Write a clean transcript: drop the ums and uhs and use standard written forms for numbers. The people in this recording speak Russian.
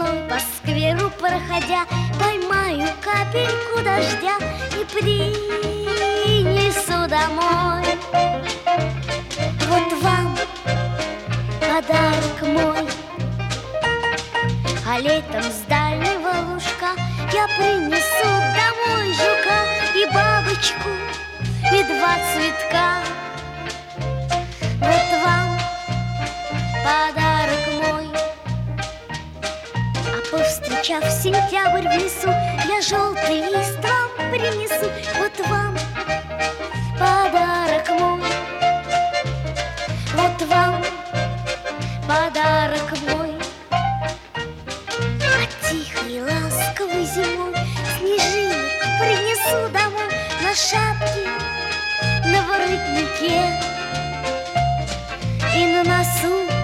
весной по скверу проходя, поймаю капельку дождя и принесу домой. Вот вам подарок мой. А летом с дальнего лужка я принесу домой жука и бабочку, и 2 цветка. Вот вам подарок мой. А повстречав сентябрь в лесу, я желтый лист вам принесу. Вот вам подарок мой. Вот вам подарок мой. А тихой ласковой зимой снежинок принесу домой на шапке, на воротнике и на носу